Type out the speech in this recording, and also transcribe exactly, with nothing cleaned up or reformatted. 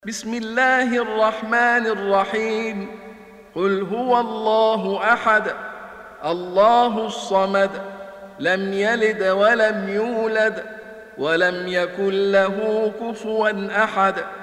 بسم الله الرحمن الرحيم. قل هو الله أحد الله الصمد لم يلد ولم يولد ولم يكن له كفوا أحد.